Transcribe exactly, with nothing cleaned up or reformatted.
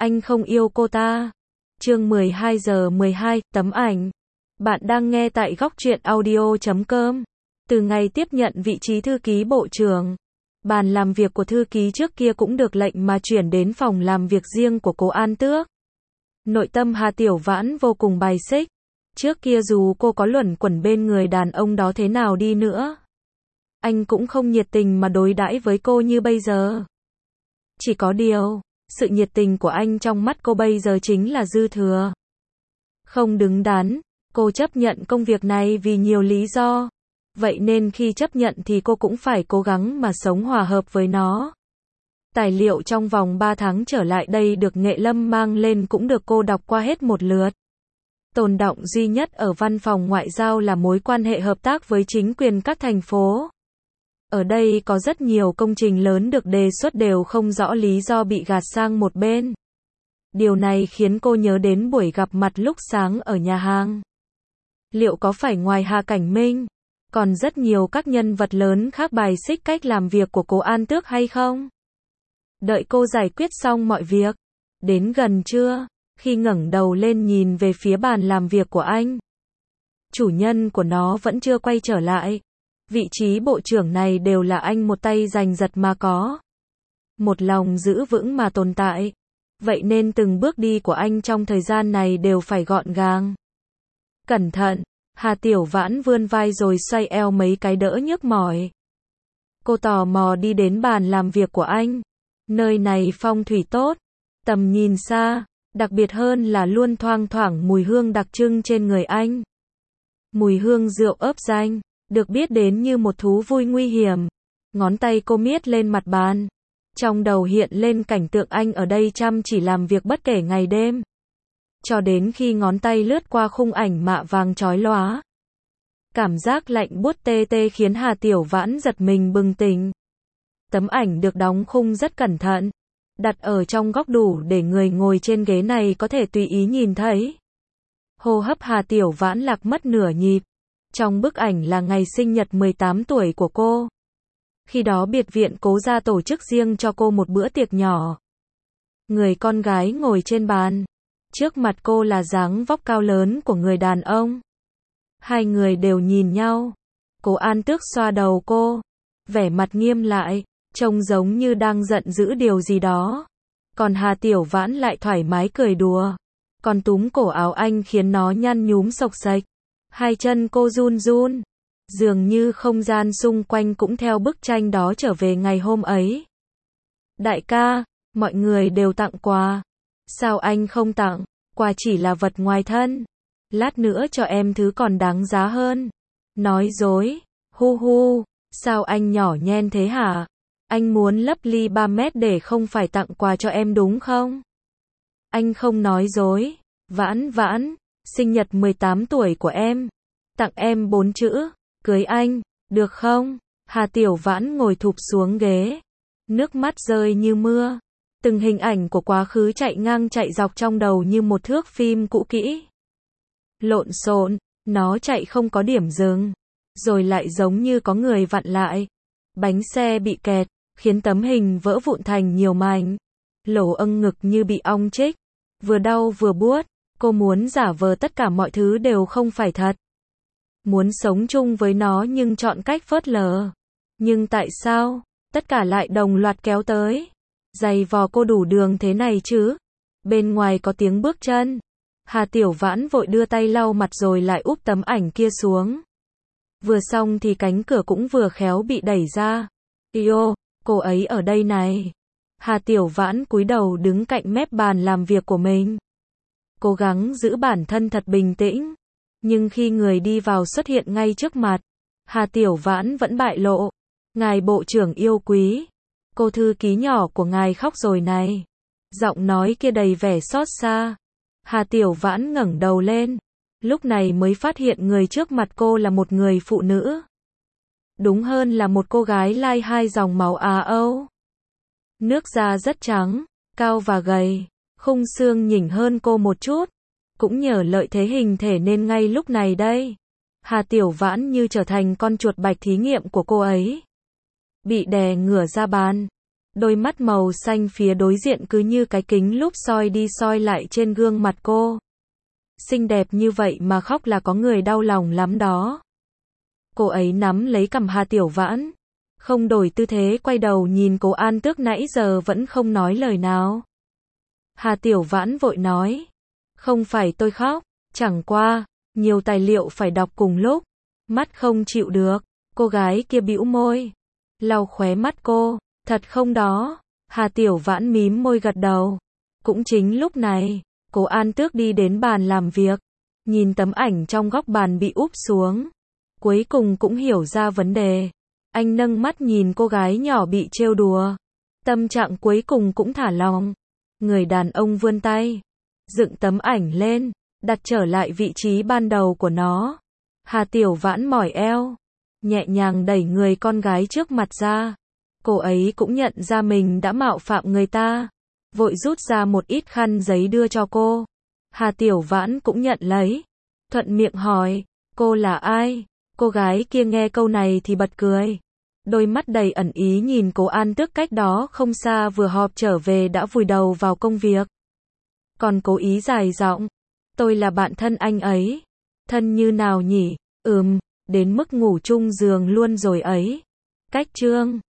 Anh không yêu cô ta. Chương mười hai giờ mười hai, tấm ảnh. Bạn đang nghe tại góc truyện audio chấm com. Từ ngày tiếp nhận vị trí thư ký bộ trưởng, bàn làm việc của thư ký trước kia cũng được lệnh mà chuyển đến phòng làm việc riêng của cố An Tước. Nội tâm Hà Tiểu Vãn vô cùng bài xích. Trước kia dù cô có luẩn quẩn bên người đàn ông đó thế nào đi nữa, anh cũng không nhiệt tình mà đối đãi với cô như bây giờ. Chỉ có điều, sự nhiệt tình của anh trong mắt cô bây giờ chính là dư thừa. Không đứng đắn, cô chấp nhận công việc này vì nhiều lý do. Vậy nên khi chấp nhận thì cô cũng phải cố gắng mà sống hòa hợp với nó. Tài liệu trong vòng ba tháng trở lại đây được Nghệ Lâm mang lên cũng được cô đọc qua hết một lượt. Tồn đọng duy nhất ở văn phòng ngoại giao là mối quan hệ hợp tác với chính quyền các thành phố. Ở đây có rất nhiều công trình lớn được đề xuất đều không rõ lý do bị gạt sang một bên. Điều này khiến cô nhớ đến buổi gặp mặt lúc sáng ở nhà hàng. Liệu có phải ngoài Hà Cảnh Minh, còn rất nhiều các nhân vật lớn khác bài xích cách làm việc của cố An Tước hay không? Đợi cô giải quyết xong mọi việc, đến gần trưa, khi ngẩng đầu lên nhìn về phía bàn làm việc của anh, chủ nhân của nó vẫn chưa quay trở lại. Vị trí bộ trưởng này đều là anh một tay giành giật mà có. Một lòng giữ vững mà tồn tại. Vậy nên từng bước đi của anh trong thời gian này đều phải gọn gàng. Cẩn thận, Hà Tiểu Vãn vươn vai rồi xoay eo mấy cái đỡ nhức mỏi. Cô tò mò đi đến bàn làm việc của anh. Nơi này phong thủy tốt, tầm nhìn xa, đặc biệt hơn là luôn thoang thoảng mùi hương đặc trưng trên người anh. Mùi hương rượu ớp danh, được biết đến như một thú vui nguy hiểm. Ngón tay cô miết lên mặt bàn. Trong đầu hiện lên cảnh tượng anh ở đây chăm chỉ làm việc bất kể ngày đêm. Cho đến khi ngón tay lướt qua khung ảnh mạ vàng chói lóa. Cảm giác lạnh buốt tê tê khiến Hà Tiểu Vãn giật mình bừng tỉnh. Tấm ảnh được đóng khung rất cẩn thận, đặt ở trong góc đủ để người ngồi trên ghế này có thể tùy ý nhìn thấy. Hô hấp Hà Tiểu Vãn lạc mất nửa nhịp. Trong bức ảnh là ngày sinh nhật mười tám tuổi của cô. Khi đó biệt viện Cố Gia tổ chức riêng cho cô một bữa tiệc nhỏ. Người con gái ngồi trên bàn. Trước mặt cô là dáng vóc cao lớn của người đàn ông. Hai người đều nhìn nhau. Cố An Tước xoa đầu cô, vẻ mặt nghiêm lại, trông giống như đang giận dữ điều gì đó. Còn Hà Tiểu Vãn lại thoải mái cười đùa. Còn túm cổ áo anh khiến nó nhăn nhúm xộc xệch. Hai chân cô run run. Dường như không gian xung quanh cũng theo bức tranh đó trở về ngày hôm ấy. Đại ca, mọi người đều tặng quà. Sao anh không tặng? Quà chỉ là vật ngoài thân. Lát nữa cho em thứ còn đáng giá hơn. Nói dối. Hu hu. Sao anh nhỏ nhen thế hả? Anh muốn lấp ly ba mét để không phải tặng quà cho em đúng không? Anh không nói dối. Vãn Vãn, sinh nhật mười tám tuổi của em. Tặng em bốn chữ. Cưới anh, được không? Hà Tiểu Vãn ngồi thụp xuống ghế. Nước mắt rơi như mưa. Từng hình ảnh của quá khứ chạy ngang chạy dọc trong đầu như một thước phim cũ kỹ. Lộn xộn, nó chạy không có điểm dừng. Rồi lại giống như có người vặn lại. Bánh xe bị kẹt, khiến tấm hình vỡ vụn thành nhiều mảnh. Lỗ âng ngực như bị ong chích. Vừa đau vừa buốt, cô muốn giả vờ tất cả mọi thứ đều không phải thật. Muốn sống chung với nó nhưng chọn cách phớt lờ. Nhưng tại sao, tất cả lại đồng loạt kéo tới, giày vò cô đủ đường thế này chứ? Bên ngoài có tiếng bước chân. Hà Tiểu Vãn vội đưa tay lau mặt rồi lại úp tấm ảnh kia xuống. Vừa xong thì cánh cửa cũng vừa khéo bị đẩy ra. Yêu, cô ấy ở đây này. Hà Tiểu Vãn cúi đầu đứng cạnh mép bàn làm việc của mình. Cố gắng giữ bản thân thật bình tĩnh. Nhưng khi người đi vào xuất hiện ngay trước mặt, Hà Tiểu Vãn vẫn bại lộ. Ngài bộ trưởng yêu quý, cô thư ký nhỏ của ngài khóc rồi này. Giọng nói kia đầy vẻ xót xa. Hà Tiểu Vãn ngẩng đầu lên, lúc này mới phát hiện người trước mặt cô là một người phụ nữ. Đúng hơn là một cô gái lai hai dòng máu Á Âu. Nước da rất trắng, cao và gầy, khung xương nhỉnh hơn cô một chút. Cũng nhờ lợi thế hình thể nên ngay lúc này đây, Hà Tiểu Vãn như trở thành con chuột bạch thí nghiệm của cô ấy. Bị đè ngửa ra bàn. Đôi mắt màu xanh phía đối diện cứ như cái kính lúp soi đi soi lại trên gương mặt cô. Xinh đẹp như vậy mà khóc là có người đau lòng lắm đó. Cô ấy nắm lấy cằm Hà Tiểu Vãn, không đổi tư thế quay đầu nhìn Cố An Tước nãy giờ vẫn không nói lời nào. Hà Tiểu Vãn vội nói, không phải tôi khóc, chẳng qua, nhiều tài liệu phải đọc cùng lúc, mắt không chịu được. Cô gái kia bĩu môi, lau khóe mắt cô, thật không đó. Hà Tiểu Vãn mím môi gật đầu. Cũng chính lúc này, Cố An Tước đi đến bàn làm việc, nhìn tấm ảnh trong góc bàn bị úp xuống, cuối cùng cũng hiểu ra vấn đề. Anh nâng mắt nhìn cô gái nhỏ bị trêu đùa, tâm trạng cuối cùng cũng thả lỏng. Người đàn ông vươn tay, dựng tấm ảnh lên, đặt trở lại vị trí ban đầu của nó. Hà Tiểu Vãn mỏi eo, nhẹ nhàng đẩy người con gái trước mặt ra. Cô ấy cũng nhận ra mình đã mạo phạm người ta, vội rút ra một ít khăn giấy đưa cho cô. Hà Tiểu Vãn cũng nhận lấy, thuận miệng hỏi, cô là ai? Cô gái kia nghe câu này thì bật cười, đôi mắt đầy ẩn ý nhìn Cố An Tước cách đó không xa vừa họp trở về đã vùi đầu vào công việc. Còn cố ý dài giọng, tôi là bạn thân anh ấy. Thân như nào nhỉ? Ừm, đến mức ngủ chung giường luôn rồi ấy. Cách chương